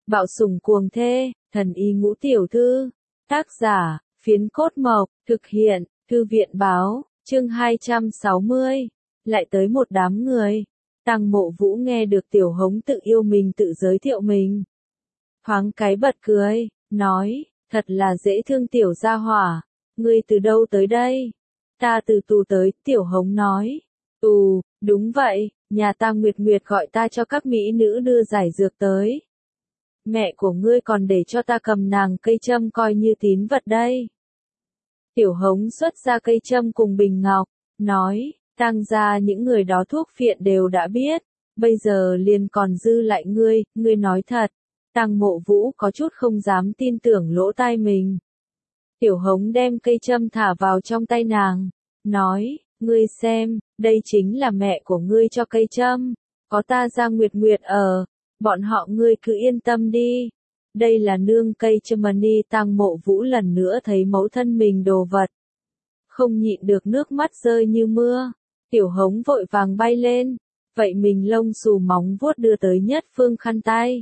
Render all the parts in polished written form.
Bạo sủng cuồng thê, thần y ngũ tiểu thư. Tác giả, Phiến Cốt Mộc, thực hiện, Thư viện báo, chương 260. Lại tới một đám người. Tăng Mộ Vũ nghe được Tiểu Hống tự yêu mình tự giới thiệu mình. Thoáng cái bật cười, nói, thật là dễ thương tiểu gia hỏa, ngươi từ đâu tới đây? Ta từ tù tới, Tiểu Hống nói. Đúng vậy, nhà ta Nguyệt Nguyệt gọi ta cho các mỹ nữ đưa giải dược tới. Mẹ của ngươi còn để cho ta cầm nàng cây châm coi như tín vật đây. Tiểu Hống xuất ra cây châm cùng bình ngọc, nói, Tăng gia những người đó thuốc phiện đều đã biết, bây giờ liền còn dư lại ngươi nói thật. Tăng Mộ Vũ có chút không dám tin tưởng lỗ tai mình. Tiểu Hống đem cây châm thả vào trong tay nàng, nói, ngươi xem, đây chính là mẹ của ngươi cho cây châm, có ta ra Nguyệt Nguyệt ở, bọn họ ngươi cứ yên tâm đi. Đây là nương cây châm mani. Tăng Mộ Vũ lần nữa thấy mẫu thân mình đồ vật. Không nhịn được nước mắt rơi như mưa, Tiểu Hống vội vàng bay lên, vậy mình lông xù móng vuốt đưa tới Nhất Phương khăn tay.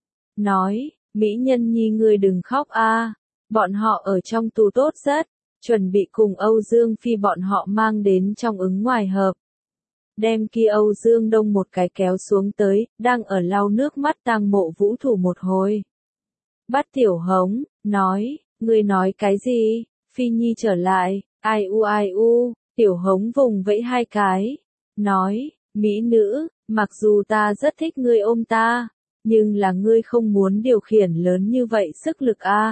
Nói, mỹ nhân nhi ngươi đừng khóc a, bọn họ ở trong tù tốt rất, chuẩn bị cùng Âu Dương Phi bọn họ mang đến trong ứng ngoài hợp. Đem kia Âu Dương Đông một cái kéo xuống tới, đang ở lau nước mắt. Tăng Mộ Vũ thủ một hồi. Bắt Tiểu Hống, nói, ngươi nói cái gì? Phi Nhi trở lại, ai u, Tiểu Hống vùng vẫy hai cái, nói, mỹ nữ, mặc dù ta rất thích ngươi ôm ta, nhưng là ngươi không muốn điều khiển lớn như vậy sức lực a.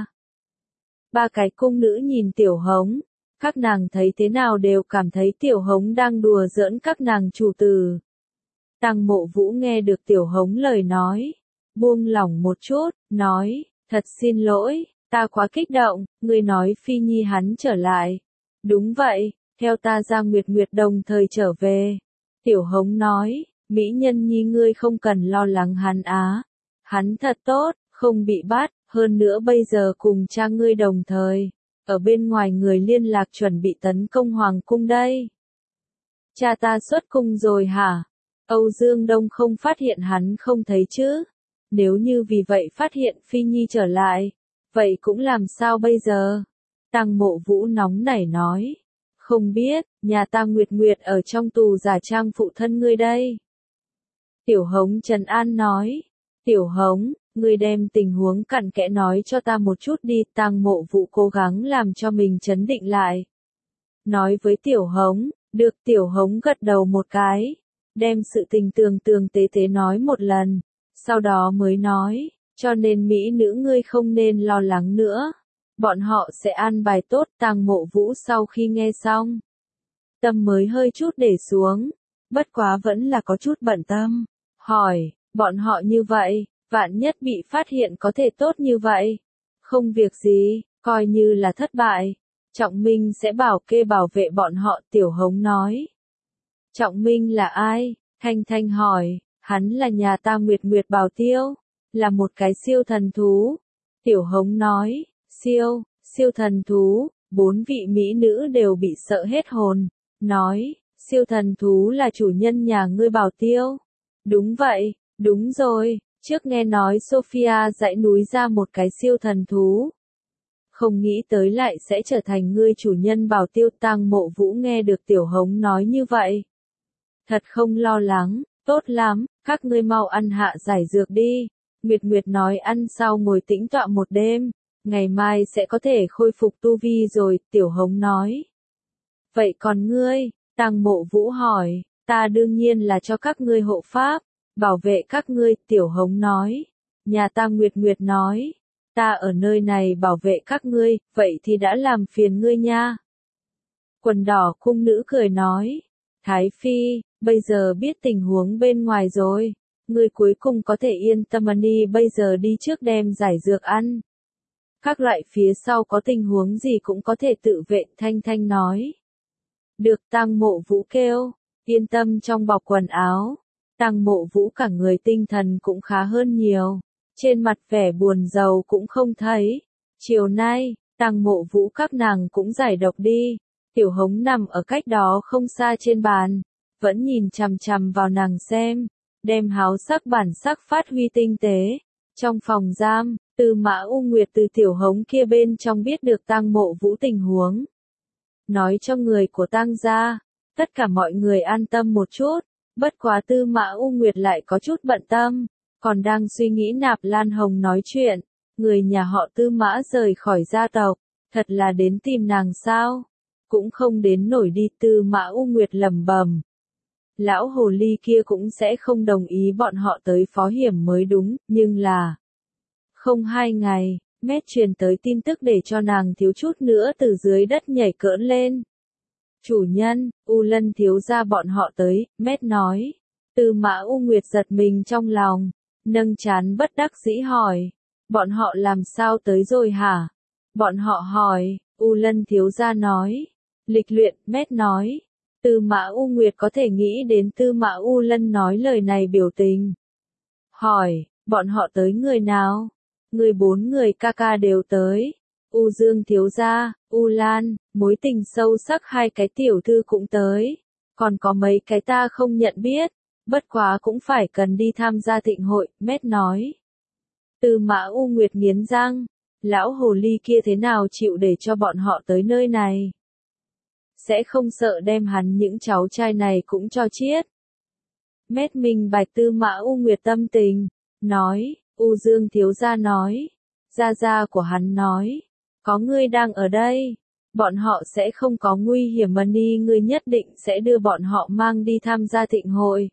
Ba cái cung nữ nhìn Tiểu Hống, các nàng thấy thế nào đều cảm thấy Tiểu Hống đang đùa giỡn các nàng chủ tử. Tăng Mộ Vũ nghe được Tiểu Hống lời nói, buông lỏng một chút, nói, thật xin lỗi, ta quá kích động, ngươi nói Phi Nhi hắn trở lại. Đúng vậy, theo ta ra Nguyệt Nguyệt đồng thời trở về. Tiểu Hống nói, mỹ nhân nhi ngươi không cần lo lắng hắn á. Hắn thật tốt, không bị bắt, hơn nữa bây giờ cùng cha ngươi đồng thời. Ở bên ngoài người liên lạc chuẩn bị tấn công Hoàng cung đây. Cha ta xuất cung rồi hả? Âu Dương Đông không phát hiện hắn không thấy chứ? Nếu như vì vậy phát hiện Phi Nhi trở lại, vậy cũng làm sao bây giờ? Tăng Mộ Vũ nóng nảy nói. Không biết, nhà ta Nguyệt Nguyệt ở trong tù giả trang phụ thân ngươi đây. Tiểu Hống trấn an nói. Tiểu Hống, ngươi đem tình huống cặn kẽ nói cho ta một chút đi. Tăng Mộ Vũ cố gắng làm cho mình trấn định lại. Nói với Tiểu Hống, được. Tiểu Hống gật đầu một cái, đem sự tình tường tế nói một lần, sau đó mới nói, cho nên mỹ nữ ngươi không nên lo lắng nữa. Bọn họ sẽ an bài tốt. Tăng Mộ Vũ sau khi nghe xong, tâm mới hơi chút để xuống, bất quá vẫn là có chút bận tâm, hỏi, bọn họ như vậy, vạn nhất bị phát hiện có thể tốt như vậy? Không việc gì, coi như là thất bại, Trọng Minh sẽ bảo kê bảo vệ bọn họ. Tiểu Hống nói. Trọng Minh là ai? Thanh Thanh hỏi, hắn là nhà ta Nguyệt Nguyệt bảo tiêu, là một cái siêu thần thú. Tiểu Hống nói, siêu thần thú, 4 vị mỹ nữ đều bị sợ hết hồn, nói, siêu thần thú là chủ nhân nhà ngươi bảo tiêu. Đúng vậy, đúng rồi, trước nghe nói Sophia dãy núi ra một cái siêu thần thú. Không nghĩ tới lại sẽ trở thành ngươi chủ nhân bảo tiêu. Tăng Mộ Vũ nghe được Tiểu Hống nói như vậy. Thật không lo lắng, tốt lắm, các ngươi mau ăn hạ giải dược đi. Nguyệt Nguyệt nói ăn sau ngồi tĩnh tọa một đêm, ngày mai sẽ có thể khôi phục tu vi rồi. Tiểu Hống nói. Vậy còn ngươi? Tăng Mộ Vũ hỏi. Ta đương nhiên là cho các ngươi hộ pháp, bảo vệ các ngươi. Tiểu Hống nói. Nhà ta Nguyệt Nguyệt nói. Ta ở nơi này bảo vệ các ngươi, vậy thì đã làm phiền ngươi nha. Quần đỏ cung nữ cười nói. Thái Phi, bây giờ biết tình huống bên ngoài rồi, ngươi cuối cùng có thể yên tâm đi. Bây giờ đi trước đem giải dược ăn. Các loại phía sau có tình huống gì cũng có thể tự vệ. Thanh Thanh nói. Được. Tăng Mộ Vũ kêu, yên tâm trong bọc quần áo. Tăng Mộ Vũ cả người tinh thần cũng khá hơn nhiều, trên mặt vẻ buồn rầu cũng không thấy. Chiều nay, Tăng Mộ Vũ các nàng cũng giải độc đi. Tiểu Hống nằm ở cách đó không xa trên bàn, vẫn nhìn chằm chằm vào nàng xem, đem háo sắc bản sắc phát huy tinh tế. Trong phòng giam, Tư Mã U Nguyệt từ tiểu hống kia bên trong biết được tang Mộ Vũ tình huống. Nói cho người của tang gia, tất cả mọi người an tâm một chút, bất quá Tư Mã U Nguyệt lại có chút bận tâm, còn đang suy nghĩ nạp Lan Hồng nói chuyện, người nhà họ Tư Mã rời khỏi gia tộc, thật là đến tìm nàng sao? Cũng không đến nổi đi. Tư Mã U Nguyệt lẩm bẩm. Lão hồ ly kia cũng sẽ không đồng ý bọn họ tới phó hiểm mới đúng, nhưng là... Không 2 ngày, Mét truyền tới tin tức để cho nàng thiếu chút nữa từ dưới đất nhảy cỡn lên. Chủ nhân, U Lân thiếu gia bọn họ tới, Mét nói. Tư Mã U Nguyệt giật mình trong lòng, nâng trán bất đắc dĩ hỏi. Bọn họ làm sao tới rồi hả? Bọn họ hỏi, U Lân thiếu gia nói. Lịch luyện, Mét nói. Tư Mã U Nguyệt có thể nghĩ đến Tư Mã U Lân nói lời này biểu tình. Hỏi, bọn họ tới người nào? Người 4 người ca ca đều tới. U Dương thiếu gia, U Lan, mối tình sâu sắc 2 cái tiểu thư cũng tới. Còn có mấy cái ta không nhận biết, bất quá cũng phải cần đi tham gia thịnh hội, Mét nói. Tư Mã U Nguyệt nghiến răng, lão hồ ly kia thế nào chịu để cho bọn họ tới nơi này? Sẽ không sợ đem hắn những cháu trai này cũng cho chiết. Mét minh bạch Tư Mã U Nguyệt tâm tình, nói, U Dương thiếu gia nói, gia gia của hắn nói, có ngươi đang ở đây, bọn họ sẽ không có nguy hiểm mà ni ngươi nhất định sẽ đưa bọn họ mang đi tham gia thịnh hội.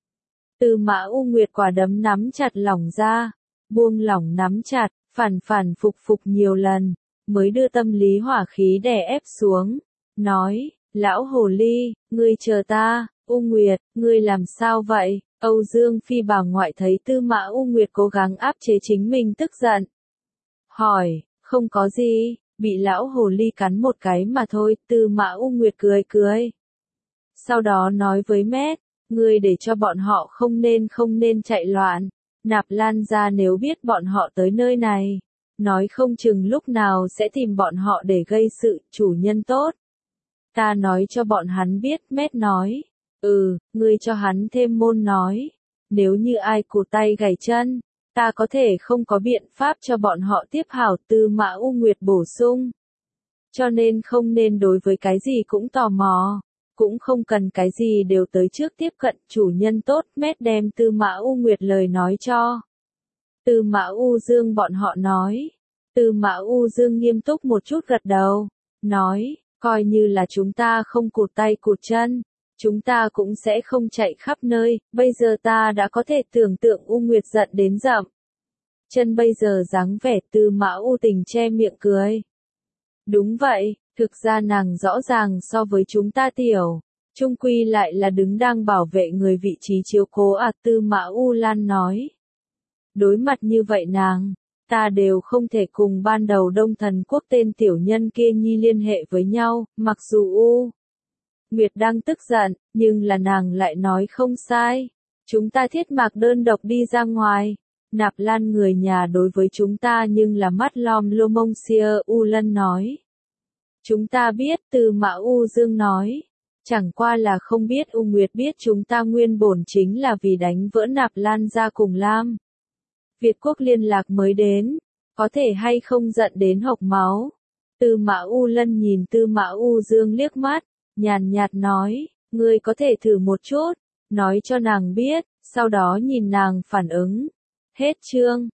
Tư Mã U Nguyệt quả đấm nắm chặt lỏng ra, buông lỏng nắm chặt, phản phục nhiều lần, mới đưa tâm lý hỏa khí đè ép xuống, nói, lão hồ ly, ngươi chờ ta. U Nguyệt, ngươi làm sao vậy? Âu Dương Phi bà ngoại thấy Tư Mã U Nguyệt cố gắng áp chế chính mình tức giận. Hỏi, không có gì, bị lão hồ ly cắn một cái mà thôi. Tư Mã U Nguyệt cười. Sau đó nói với Mét, ngươi để cho bọn họ không nên chạy loạn. Nạp Lan gia nếu biết bọn họ tới nơi này, nói không chừng lúc nào sẽ tìm bọn họ để gây sự. Chủ nhân tốt. Ta nói cho bọn hắn biết. Mét nói. Ngươi cho hắn thêm môn nói. Nếu như ai cụt tay gãy chân, ta có thể không có biện pháp cho bọn họ tiếp hảo. Tư Mã U Nguyệt bổ sung. Cho nên không nên đối với cái gì cũng tò mò, cũng không cần cái gì đều tới trước tiếp cận. Chủ nhân tốt. Mét đem Tư Mã U Nguyệt lời nói cho Tư Mã U Dương bọn họ nói. Tư Mã U Dương nghiêm túc một chút gật đầu, nói, coi như là chúng ta không cụt tay cụt chân, chúng ta cũng sẽ không chạy khắp nơi. Bây giờ ta đã có thể tưởng tượng U Nguyệt giận đến dậm chân bây giờ dáng vẻ. Tư Mã U Tình che miệng cười. Đúng vậy, thực ra nàng rõ ràng so với chúng ta tiểu, chung quy lại là đứng đang bảo vệ người vị trí chiếu cố à. Tư Mã U Lan nói. Đối mặt như vậy nàng, ta đều không thể cùng ban đầu Đông Thần Quốc tên tiểu nhân kia nhi liên hệ với nhau, mặc dù U Nguyệt đang tức giận, nhưng là nàng lại nói không sai. Chúng ta thiết mạc đơn độc đi ra ngoài. Nạp Lan người nhà đối với chúng ta nhưng là mắt lom lô mông xia. U Lân nói. Chúng ta biết. Tư Mã U Dương nói. Chẳng qua là không biết U Nguyệt biết chúng ta nguyên bổn chính là vì đánh vỡ Nạp Lan ra cùng Lam Việt quốc liên lạc mới đến. Có thể hay không giận đến hộc máu. Tư Mã U Lân nhìn Tư Mã U Dương liếc mắt, nhàn nhạt nói, ngươi có thể thử một chút, nói cho nàng biết, sau đó nhìn nàng phản ứng. Hết chương.